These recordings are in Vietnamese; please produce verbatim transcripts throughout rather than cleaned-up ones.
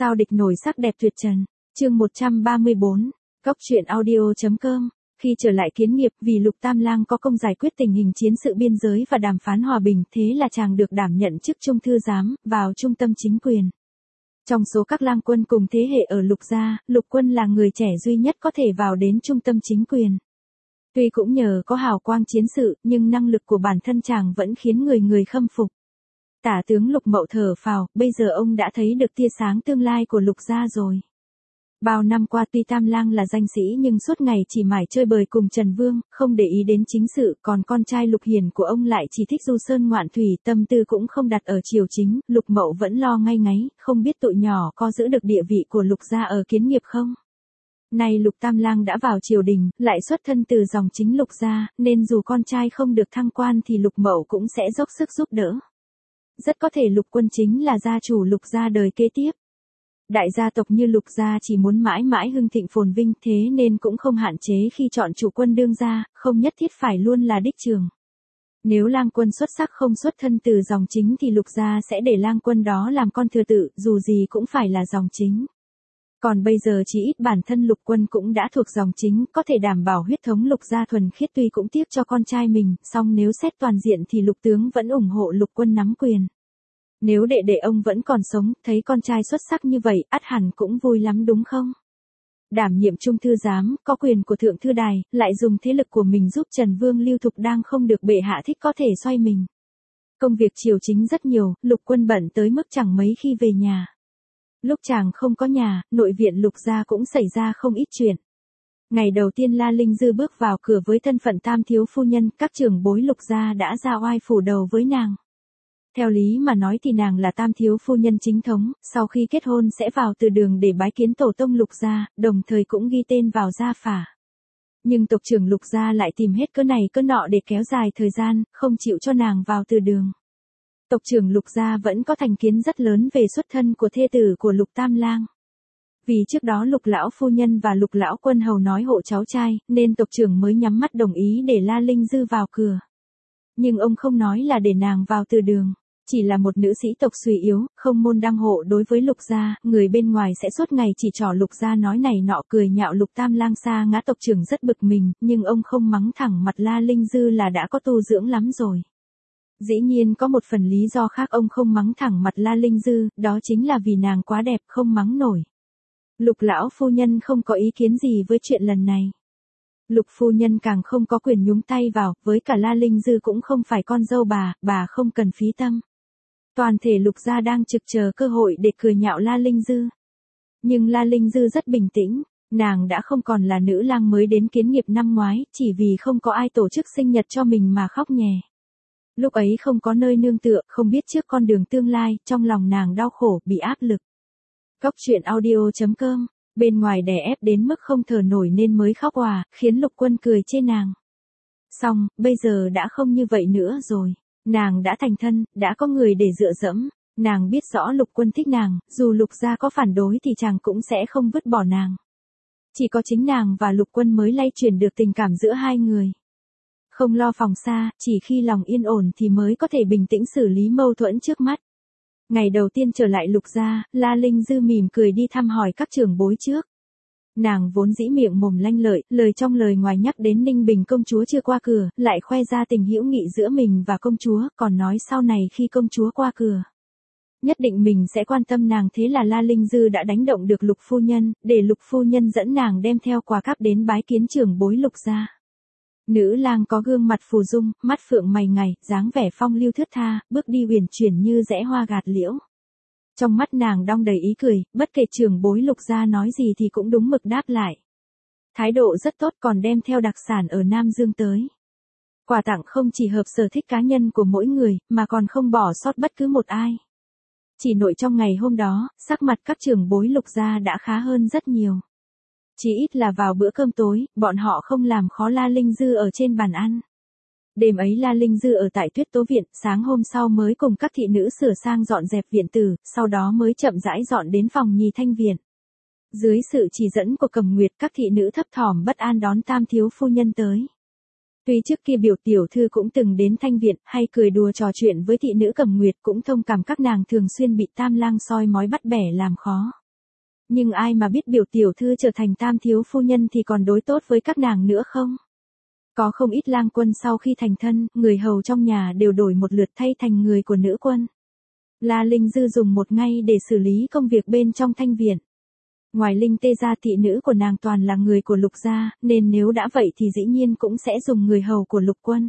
Sao địch nổi sắc đẹp tuyệt trần. Chương một trăm ba mươi bốn. Góc truyện audio chấm com. Khi trở lại Kiến Nghiệp, vì Lục Tam Lang có công giải quyết tình hình chiến sự biên giới và đàm phán hòa bình, thế là chàng được đảm nhận chức trung thư giám, vào trung tâm chính quyền. Trong số các lang quân cùng thế hệ ở Lục gia, Lục Quân là người trẻ duy nhất có thể vào đến trung tâm chính quyền. Tuy cũng nhờ có hào quang chiến sự, nhưng năng lực của bản thân chàng vẫn khiến người người khâm phục. Tả tướng Lục Mậu thở phào, bây giờ ông đã thấy được tia sáng tương lai của Lục gia rồi. Bao năm qua tuy Tam Lang là danh sĩ nhưng suốt ngày chỉ mải chơi bời cùng Trần Vương, không để ý đến chính sự, còn con trai Lục Hiền của ông lại chỉ thích du sơn ngoạn thủy, tâm tư cũng không đặt ở triều chính. Lục Mậu vẫn lo ngay ngáy, không biết tụi nhỏ có giữ được địa vị của Lục gia ở Kiến Nghiệp không. Nay Lục Tam Lang đã vào triều đình, lại xuất thân từ dòng chính Lục gia, nên dù con trai không được thăng quan thì Lục Mậu cũng sẽ dốc sức giúp đỡ. Rất có thể Lục Quân chính là gia chủ Lục gia đời kế tiếp. Đại gia tộc như Lục gia chỉ muốn mãi mãi hưng thịnh phồn vinh, thế nên cũng không hạn chế khi chọn chủ quân đương gia, không nhất thiết phải luôn là đích trường. Nếu Lang Quân xuất sắc không xuất thân từ dòng chính thì Lục gia sẽ để Lang Quân đó làm con thừa tự, dù gì cũng phải là dòng chính. Còn bây giờ chỉ ít bản thân Lục Quân cũng đã thuộc dòng chính, có thể đảm bảo huyết thống Lục gia thuần khiết, tuy cũng tiếc cho con trai mình, song nếu xét toàn diện thì Lục tướng vẫn ủng hộ Lục Quân nắm quyền. Nếu đệ đệ ông vẫn còn sống, thấy con trai xuất sắc như vậy, ắt hẳn cũng vui lắm đúng không? Đảm nhiệm trung thư giám, có quyền của thượng thư đài, lại dùng thế lực của mình giúp Trần Vương Lưu Thục đang không được bệ hạ thích có thể xoay mình. Công việc triều chính rất nhiều, Lục Quân bận tới mức chẳng mấy khi về nhà. Lúc chàng không có nhà, nội viện Lục gia cũng xảy ra không ít chuyện. Ngày đầu tiên La Linh Dư bước vào cửa với thân phận tam thiếu phu nhân, các trưởng bối Lục gia đã ra oai phủ đầu với nàng. Theo lý mà nói thì nàng là tam thiếu phu nhân chính thống, sau khi kết hôn sẽ vào từ đường để bái kiến tổ tông Lục gia, đồng thời cũng ghi tên vào gia phả. Nhưng tộc trưởng Lục gia lại tìm hết cớ này cớ nọ để kéo dài thời gian, không chịu cho nàng vào từ đường. Tộc trưởng Lục gia vẫn có thành kiến rất lớn về xuất thân của thê tử của Lục Tam Lang. Vì trước đó Lục lão phu nhân và Lục lão quân hầu nói hộ cháu trai, nên tộc trưởng mới nhắm mắt đồng ý để La Linh Dư vào cửa. Nhưng ông không nói là để nàng vào từ đường. Chỉ là một nữ sĩ tộc suy yếu, không môn đăng hộ đối với Lục gia, người bên ngoài sẽ suốt ngày chỉ trỏ Lục gia nói này nọ, cười nhạo Lục Tam Lang xa ngã. Tộc trưởng rất bực mình, nhưng ông không mắng thẳng mặt La Linh Dư là đã có tu dưỡng lắm rồi. Dĩ nhiên có một phần lý do khác ông không mắng thẳng mặt La Linh Dư, đó chính là vì nàng quá đẹp không mắng nổi. Lục lão phu nhân không có ý kiến gì với chuyện lần này. Lục phu nhân càng không có quyền nhúng tay vào, với cả La Linh Dư cũng không phải con dâu bà, bà không cần phí tâm. Toàn thể Lục gia đang trực chờ cơ hội để cười nhạo La Linh Dư. Nhưng La Linh Dư rất bình tĩnh, nàng đã không còn là nữ lang mới đến Kiến Nghiệp năm ngoái, chỉ vì không có ai tổ chức sinh nhật cho mình mà khóc nhè. Lúc ấy không có nơi nương tựa, không biết trước con đường tương lai, trong lòng nàng đau khổ, bị áp lực. Góc truyện audio chấm com, bên ngoài đè ép đến mức không thở nổi nên mới khóc òa, khiến Lục Quân cười chê nàng. Xong, bây giờ đã không như vậy nữa rồi. Nàng đã thành thân, đã có người để dựa dẫm, nàng biết rõ Lục Quân thích nàng, dù Lục gia có phản đối thì chàng cũng sẽ không vứt bỏ nàng. Chỉ có chính nàng và Lục Quân mới lay chuyển được tình cảm giữa hai người. Không lo phòng xa, chỉ khi lòng yên ổn thì mới có thể bình tĩnh xử lý mâu thuẫn trước mắt. Ngày đầu tiên trở lại Lục gia, La Linh Dư mỉm cười đi thăm hỏi các trưởng bối trước. Nàng vốn dĩ miệng mồm lanh lợi, lời trong lời ngoài nhắc đến Ninh Bình công chúa chưa qua cửa, lại khoe ra tình hữu nghị giữa mình và công chúa, còn nói sau này khi công chúa qua cửa, nhất định mình sẽ quan tâm nàng. Thế là La Linh Dư đã đánh động được Lục phu nhân, để Lục phu nhân dẫn nàng đem theo quà cáp đến bái kiến trưởng bối Lục gia. Nữ lang có gương mặt phù dung, mắt phượng mày ngài, dáng vẻ phong lưu thướt tha, bước đi uyển chuyển như rẽ hoa gạt liễu. Trong mắt nàng đong đầy ý cười, bất kể trưởng bối Lục gia nói gì thì cũng đúng mực đáp lại. Thái độ rất tốt, còn đem theo đặc sản ở Nam Dương tới. Quà tặng không chỉ hợp sở thích cá nhân của mỗi người, mà còn không bỏ sót bất cứ một ai. Chỉ nội trong ngày hôm đó, sắc mặt các trưởng bối Lục gia đã khá hơn rất nhiều. Chỉ ít là vào bữa cơm tối, bọn họ không làm khó La Linh Dư ở trên bàn ăn. Đêm ấy La Linh Dư ở tại Tuyết Tố Viện, sáng hôm sau mới cùng các thị nữ sửa sang dọn dẹp viện tử, sau đó mới chậm rãi dọn đến phòng nhì Thanh Viện. Dưới sự chỉ dẫn của Cẩm Nguyệt, các thị nữ thấp thỏm bất an đón tam thiếu phu nhân tới. Tuy trước kia biểu tiểu thư cũng từng đến Thanh Viện, hay cười đùa trò chuyện với thị nữ Cẩm Nguyệt, cũng thông cảm các nàng thường xuyên bị Tam Lang soi mói bắt bẻ làm khó. Nhưng ai mà biết biểu tiểu thư trở thành tam thiếu phu nhân thì còn đối tốt với các nàng nữa không? Có không ít lang quân sau khi thành thân, người hầu trong nhà đều đổi một lượt thay thành người của nữ quân. La Linh Dư dùng một ngày để xử lý công việc bên trong thanh viện. Ngoài Linh Tê gia thị nữ của nàng toàn là người của Lục gia, nên nếu đã vậy thì dĩ nhiên cũng sẽ dùng người hầu của Lục quân.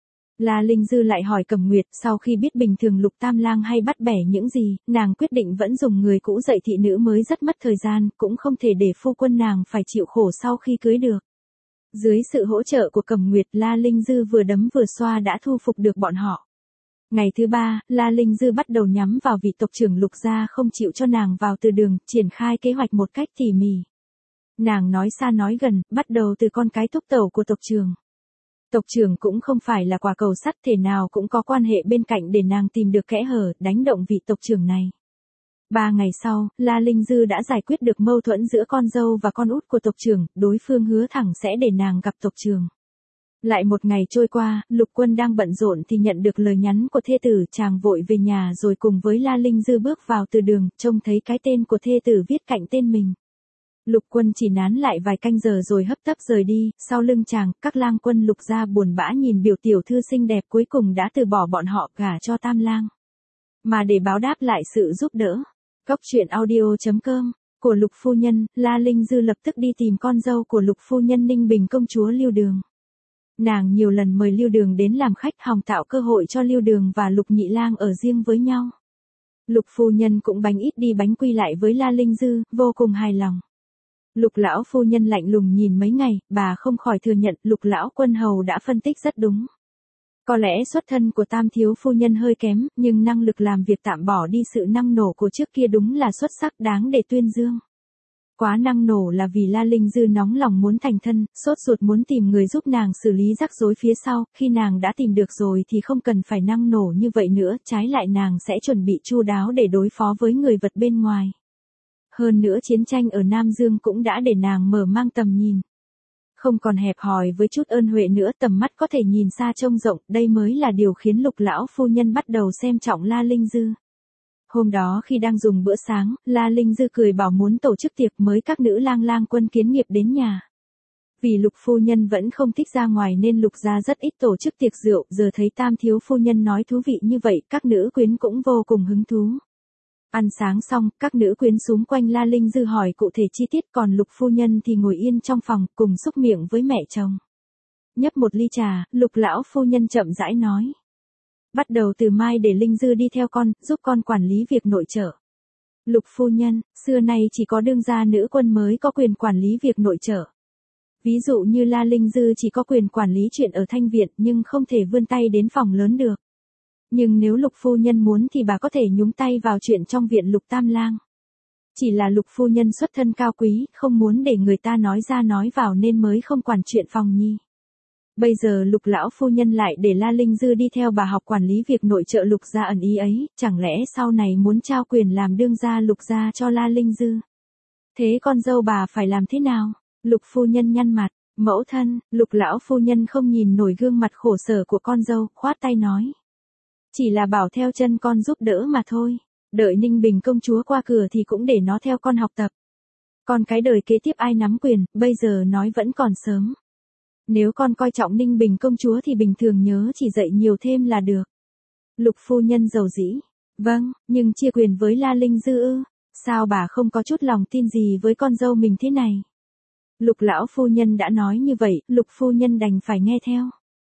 La Linh Dư lại hỏi Cẩm Nguyệt, sau khi biết bình thường Lục Tam Lang hay bắt bẻ những gì, nàng quyết định vẫn dùng người cũ dạy thị nữ mới rất mất thời gian, cũng không thể để phu quân nàng phải chịu khổ sau khi cưới được. Dưới sự hỗ trợ của Cẩm Nguyệt, La Linh Dư vừa đấm vừa xoa đã thu phục được bọn họ. Ngày thứ ba, La Linh Dư bắt đầu nhắm vào vị tộc trưởng Lục gia không chịu cho nàng vào từ đường, triển khai kế hoạch một cách tỉ mỉ. Nàng nói xa nói gần, bắt đầu từ con cái thúc tẩu của tộc trưởng. Tộc trưởng cũng không phải là quả cầu sắt, thể nào cũng có quan hệ bên cạnh để nàng tìm được kẽ hở, đánh động vị tộc trưởng này. Ba ngày sau, La Linh Dư đã giải quyết được mâu thuẫn giữa con dâu và con út của tộc trưởng, đối phương hứa thẳng sẽ để nàng gặp tộc trưởng. Lại một ngày trôi qua, Lục quân đang bận rộn thì nhận được lời nhắn của thê tử, chàng vội về nhà rồi cùng với La Linh Dư bước vào từ đường, trông thấy cái tên của thê tử viết cạnh tên mình. Lục quân chỉ nán lại vài canh giờ rồi hấp tấp rời đi, sau lưng chàng, các lang quân Lục gia buồn bã nhìn biểu tiểu thư xinh đẹp cuối cùng đã từ bỏ bọn họ gả cho Tam Lang. Mà để báo đáp lại sự giúp đỡ, Cốc truyện audio chấm com của Lục phu nhân, La Linh Dư lập tức đi tìm con dâu của Lục phu nhân Ninh Bình công chúa Lưu Đường. Nàng nhiều lần mời Lưu Đường đến làm khách, hòng tạo cơ hội cho Lưu Đường và Lục nhị lang ở riêng với nhau. Lục phu nhân cũng bánh ít đi bánh quy lại với La Linh Dư, vô cùng hài lòng. Lục lão phu nhân lạnh lùng nhìn mấy ngày, bà không khỏi thừa nhận Lục lão quân hầu đã phân tích rất đúng. Có lẽ xuất thân của tam thiếu phu nhân hơi kém, nhưng năng lực làm việc tạm bỏ đi sự năng nổ của trước kia đúng là xuất sắc, đáng để tuyên dương. Quá năng nổ là vì La Linh Dư nóng lòng muốn thành thân, sốt ruột muốn tìm người giúp nàng xử lý rắc rối phía sau, khi nàng đã tìm được rồi thì không cần phải năng nổ như vậy nữa, trái lại nàng sẽ chuẩn bị chu đáo để đối phó với người vật bên ngoài. Hơn nữa chiến tranh ở Nam Dương cũng đã để nàng mở mang tầm nhìn. Không còn hẹp hòi với chút ơn huệ nữa, tầm mắt có thể nhìn xa trông rộng, đây mới là điều khiến Lục lão phu nhân bắt đầu xem trọng La Linh Dư. Hôm đó khi đang dùng bữa sáng, La Linh Dư cười bảo muốn tổ chức tiệc mới các nữ lang lang quân kiến nghiệp đến nhà. Vì Lục phu nhân vẫn không thích ra ngoài nên Lục gia rất ít tổ chức tiệc rượu, giờ thấy tam thiếu phu nhân nói thú vị như vậy, các nữ quyến cũng vô cùng hứng thú. Ăn sáng xong, các nữ quyến xúm quanh La Linh Dư hỏi cụ thể chi tiết, còn Lục phu nhân thì ngồi yên trong phòng, cùng xúc miệng với mẹ chồng. Nhấp một ly trà, Lục lão phu nhân chậm rãi nói. Bắt đầu từ mai để Linh Dư đi theo con, giúp con quản lý việc nội trợ. Lục phu nhân, xưa nay chỉ có đương gia nữ quân mới có quyền quản lý việc nội trợ. Ví dụ như La Linh Dư chỉ có quyền quản lý chuyện ở thanh viện nhưng không thể vươn tay đến phòng lớn được. Nhưng nếu Lục phu nhân muốn thì bà có thể nhúng tay vào chuyện trong viện Lục Tam Lang. Chỉ là Lục phu nhân xuất thân cao quý, không muốn để người ta nói ra nói vào nên mới không quản chuyện phòng nhi. Bây giờ Lục lão phu nhân lại để La Linh Dư đi theo bà học quản lý việc nội trợ Lục gia, ẩn ý ấy, chẳng lẽ sau này muốn trao quyền làm đương gia Lục gia cho La Linh Dư? Thế con dâu bà phải làm thế nào? Lục phu nhân nhăn mặt, mẫu thân, Lục lão phu nhân không nhìn nổi gương mặt khổ sở của con dâu, khoát tay nói. Chỉ là bảo theo chân con giúp đỡ mà thôi, đợi Ninh Bình công chúa qua cửa thì cũng để nó theo con học tập. Còn cái đời kế tiếp ai nắm quyền, bây giờ nói vẫn còn sớm. Nếu con coi trọng Ninh Bình công chúa thì bình thường nhớ chỉ dạy nhiều thêm là được. Lục phu nhân dầu dĩ. Vâng, nhưng chia quyền với La Linh Dư ư? Sao bà không có chút lòng tin gì với con dâu mình thế này? Lục lão phu nhân đã nói như vậy, Lục phu nhân đành phải nghe theo.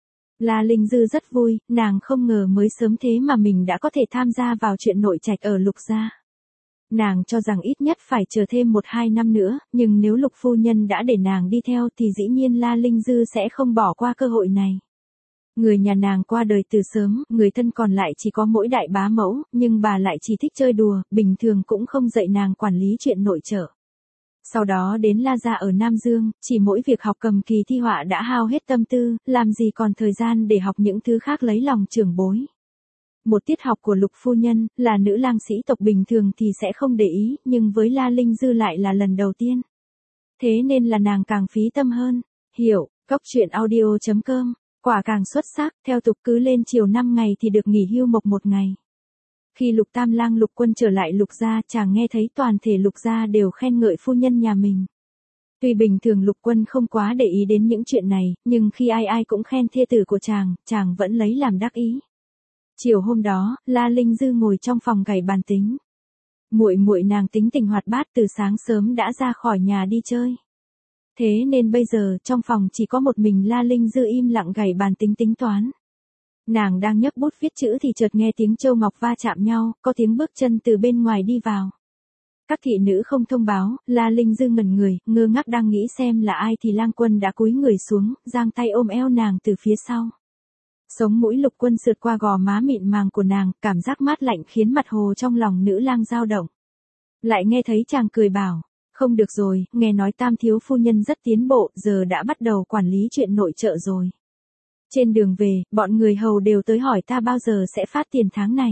La Linh Dư rất vui, nàng không ngờ mới sớm thế mà mình đã có thể tham gia vào chuyện nội trạch ở Lục gia. Nàng cho rằng ít nhất phải chờ thêm một hai năm nữa, nhưng nếu Lục phu nhân đã để nàng đi theo thì dĩ nhiên La Linh Dư sẽ không bỏ qua cơ hội này. Người nhà nàng qua đời từ sớm, người thân còn lại chỉ có mỗi đại bá mẫu, nhưng bà lại chỉ thích chơi đùa, bình thường cũng không dạy nàng quản lý chuyện nội trợ. Sau đó đến La gia ở Nam Dương, chỉ mỗi việc học cầm kỳ thi họa đã hao hết tâm tư, làm gì còn thời gian để học những thứ khác lấy lòng trưởng bối. Một tiết học của Lục phu nhân, là nữ lang sĩ tộc bình thường thì sẽ không để ý, nhưng với La Linh Dư lại là lần đầu tiên. Thế nên là nàng càng phí tâm hơn. Hiểu, Cốc truyện audio chấm com, quả càng xuất sắc, theo tục cứ lên chiều năm ngày thì được nghỉ hưu mộc một ngày. Khi Lục Tam Lang Lục Quân trở lại Lục gia, chàng nghe thấy toàn thể Lục gia đều khen ngợi phu nhân nhà mình. Tuy bình thường Lục Quân không quá để ý đến những chuyện này, nhưng khi ai ai cũng khen thê tử của chàng, chàng vẫn lấy làm đắc ý. Chiều hôm đó, La Linh Dư ngồi trong phòng gảy bàn tính. Muội muội nàng tính tình hoạt bát, từ sáng sớm đã ra khỏi nhà đi chơi. Thế nên bây giờ trong phòng chỉ có một mình La Linh Dư im lặng gảy bàn tính tính toán. Nàng đang nhấc bút viết chữ thì chợt nghe tiếng châu ngọc va chạm nhau, có tiếng bước chân từ bên ngoài đi vào. Các thị nữ không thông báo, La Linh Dư ngẩn người, ngơ ngác đang nghĩ xem là ai thì Lang Quân đã cúi người xuống, giang tay ôm eo nàng từ phía sau. Sống mũi Lục Quân sượt qua gò má mịn màng của nàng, cảm giác mát lạnh khiến mặt hồ trong lòng nữ lang dao động. Lại nghe thấy chàng cười bảo, không được rồi, nghe nói Tam thiếu phu nhân rất tiến bộ, giờ đã bắt đầu quản lý chuyện nội trợ rồi. Trên đường về, bọn người hầu đều tới hỏi ta bao giờ sẽ phát tiền tháng này.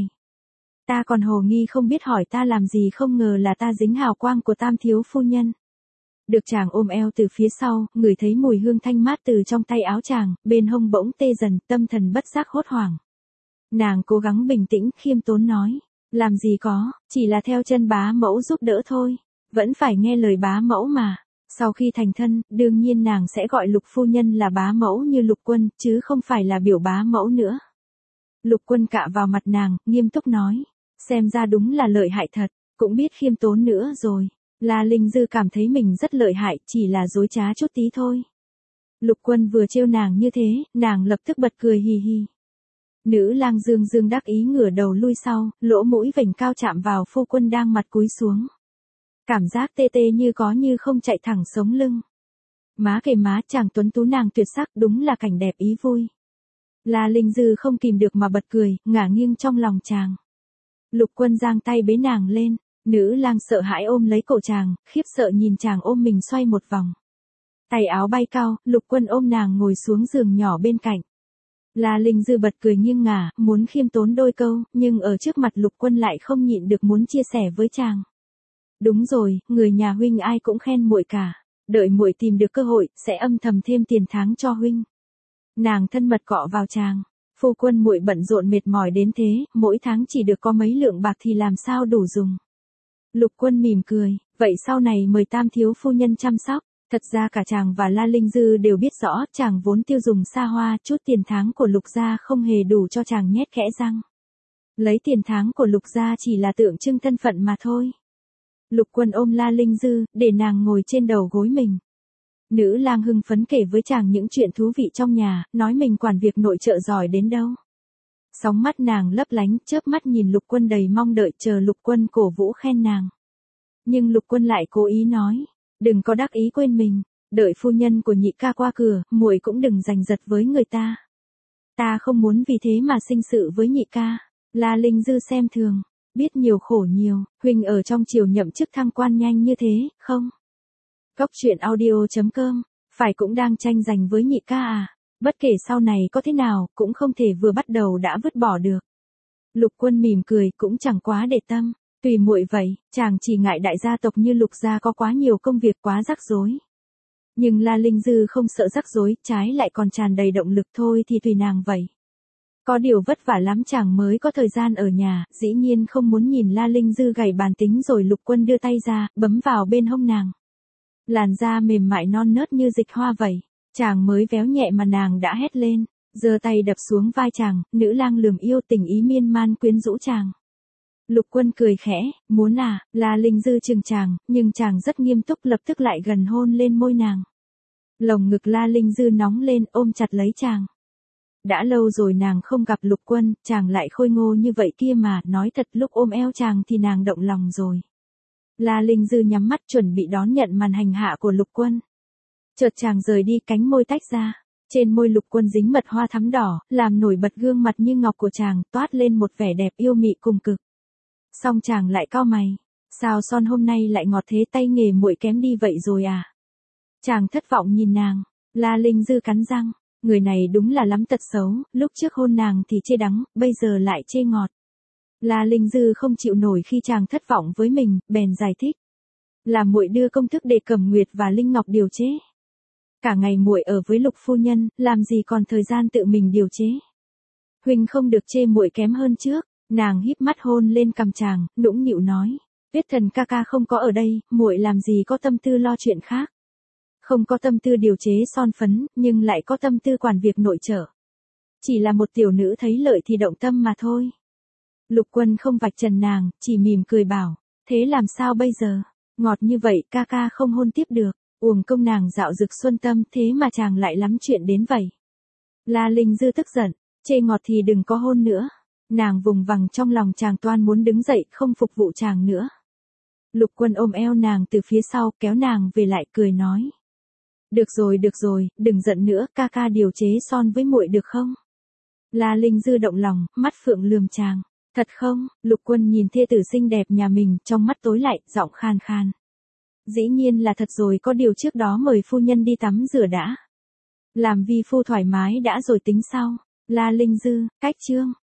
Ta còn hồ nghi không biết hỏi ta làm gì, không ngờ là ta dính hào quang của Tam thiếu phu nhân. Được chàng ôm eo từ phía sau, ngửi thấy mùi hương thanh mát từ trong tay áo chàng, bên hông bỗng tê dần, tâm thần bất giác hốt hoảng. Nàng cố gắng bình tĩnh, khiêm tốn nói, làm gì có, chỉ là theo chân bá mẫu giúp đỡ thôi, vẫn phải nghe lời bá mẫu mà. Sau khi thành thân, đương nhiên nàng sẽ gọi Lục phu nhân là bá mẫu như Lục Quân, chứ không phải là biểu bá mẫu nữa. Lục Quân cạ vào mặt nàng, nghiêm túc nói, xem ra đúng là lợi hại thật, cũng biết khiêm tốn nữa rồi. La Linh Dư cảm thấy mình rất lợi hại, chỉ là dối trá chút tí thôi. Lục Quân vừa trêu nàng như thế, nàng lập tức bật cười hì hì. Nữ lang dương dương đắc ý ngửa đầu lui sau, lỗ mũi vểnh cao chạm vào phu quân đang mặt cúi xuống. Cảm giác tê tê như có như không chạy thẳng sống lưng. Má kề má, chàng tuấn tú nàng tuyệt sắc, đúng là cảnh đẹp ý vui. La Linh Dư không kìm được mà bật cười, ngả nghiêng trong lòng chàng. Lục Quân giang tay bế nàng lên, nữ lang sợ hãi ôm lấy cổ chàng, khiếp sợ nhìn chàng ôm mình xoay một vòng. Tay áo bay cao, Lục Quân ôm nàng ngồi xuống giường nhỏ bên cạnh. La Linh Dư bật cười nghiêng ngả, muốn khiêm tốn đôi câu, nhưng ở trước mặt Lục Quân lại không nhịn được muốn chia sẻ với chàng. Đúng rồi, người nhà huynh ai cũng khen muội cả, đợi muội tìm được cơ hội, sẽ âm thầm thêm tiền tháng cho huynh. Nàng thân mật cọ vào chàng, phu quân muội bận rộn mệt mỏi đến thế, mỗi tháng chỉ được có mấy lượng bạc thì làm sao đủ dùng. Lục Quân mỉm cười, vậy sau này mời Tam thiếu phu nhân chăm sóc. Thật ra cả chàng và La Linh Dư đều biết rõ, chàng vốn tiêu dùng xa hoa, chút tiền tháng của Lục gia không hề đủ cho chàng nhét kẽ răng. Lấy tiền tháng của Lục gia chỉ là tượng trưng thân phận mà thôi. Lục Quân ôm La Linh Dư, để nàng ngồi trên đầu gối mình. Nữ lang hưng phấn kể với chàng những chuyện thú vị trong nhà, nói mình quản việc nội trợ giỏi đến đâu. Sóng mắt nàng lấp lánh, chớp mắt nhìn Lục Quân đầy mong đợi, chờ Lục Quân cổ vũ khen nàng. Nhưng Lục Quân lại cố ý nói, đừng có đắc ý quên mình, đợi phu nhân của nhị ca qua cửa, muội cũng đừng giành giật với người ta. Ta không muốn vì thế mà sinh sự với nhị ca. La Linh Dư xem thường, biết nhiều khổ nhiều, huynh ở trong triều nhậm chức thăng quan nhanh như thế, không? Cốc truyện audio chấm com, phải cũng đang tranh giành với nhị ca à? Bất kể sau này có thế nào, cũng không thể vừa bắt đầu đã vứt bỏ được. Lục Quân mỉm cười, cũng chẳng quá để tâm. Tùy muội vậy, chàng chỉ ngại đại gia tộc như Lục gia có quá nhiều công việc quá rắc rối. Nhưng La Linh Dư không sợ rắc rối, trái lại còn tràn đầy động lực, thôi thì tùy nàng vậy. Có điều vất vả lắm chàng mới có thời gian ở nhà, dĩ nhiên không muốn nhìn La Linh Dư gảy bàn tính rồi Lục Quân đưa tay ra, bấm vào bên hông nàng. Làn da mềm mại non nớt như dịch hoa vậy, chàng mới véo nhẹ mà nàng đã hét lên, giơ tay đập xuống vai chàng, nữ lang lườm yêu tình ý miên man quyến rũ chàng. Lục Quân cười khẽ, muốn à, La Linh Dư chừng chàng, nhưng chàng rất nghiêm túc lập tức lại gần hôn lên môi nàng. Lồng ngực La Linh Dư nóng lên ôm chặt lấy chàng. Đã lâu rồi nàng không gặp Lục Quân, chàng lại khôi ngô như vậy kia mà, nói thật lúc ôm eo chàng thì nàng động lòng rồi. La Linh Dư nhắm mắt chuẩn bị đón nhận màn hành hạ của Lục Quân. Chợt chàng rời đi, cánh môi tách ra. Trên môi Lục Quân dính mật hoa thắm đỏ, làm nổi bật gương mặt như ngọc của chàng, toát lên một vẻ đẹp yêu mị cùng cực. Xong chàng lại cau mày, sao son hôm nay lại ngọt thế, tay nghề muội kém đi vậy rồi à? Chàng thất vọng nhìn nàng, La Linh Dư cắn răng, người này đúng là lắm tật xấu, lúc trước hôn nàng thì chê đắng, bây giờ lại chê ngọt. La Linh Dư không chịu nổi khi chàng thất vọng với mình, bèn giải thích. Là muội đưa công thức để Cẩm Nguyệt và Linh Ngọc điều chế. Cả ngày muội ở với Lục phu nhân, làm gì còn thời gian tự mình điều chế. Huynh không được chê muội kém hơn trước, Nàng híp mắt hôn lên cằm chàng, nũng nịu nói. Tuyết Thần ca ca không có ở đây, muội làm gì có tâm tư lo chuyện khác. Không có tâm tư điều chế son phấn, nhưng lại có tâm tư quản việc nội trợ. Chỉ là một tiểu nữ thấy lợi thì động tâm mà thôi. Lục Quân không vạch trần nàng, chỉ mỉm cười bảo. Thế làm sao bây giờ? Ngọt như vậy ca ca không hôn tiếp được. Uổng công nàng dạo dực xuân tâm, thế mà chàng lại lắm chuyện đến vậy. La Linh Dư tức giận, chê ngọt thì đừng có hôn nữa. Nàng vùng vằng trong lòng chàng toan muốn đứng dậy không phục vụ chàng nữa. Lục Quân ôm eo nàng từ phía sau kéo nàng về lại cười nói. Được rồi được rồi, đừng giận nữa, ca ca điều chế son với muội được không? La Linh Dư động lòng, mắt phượng lườm chàng. Thật không? Lục Quân nhìn thê tử xinh đẹp nhà mình, trong mắt tối lại, giọng khan khan. Dĩ nhiên là thật rồi, có điều trước đó mời phu nhân đi tắm rửa đã. Làm vi phu thoải mái đã rồi tính sau. La Linh Dư, cách chương.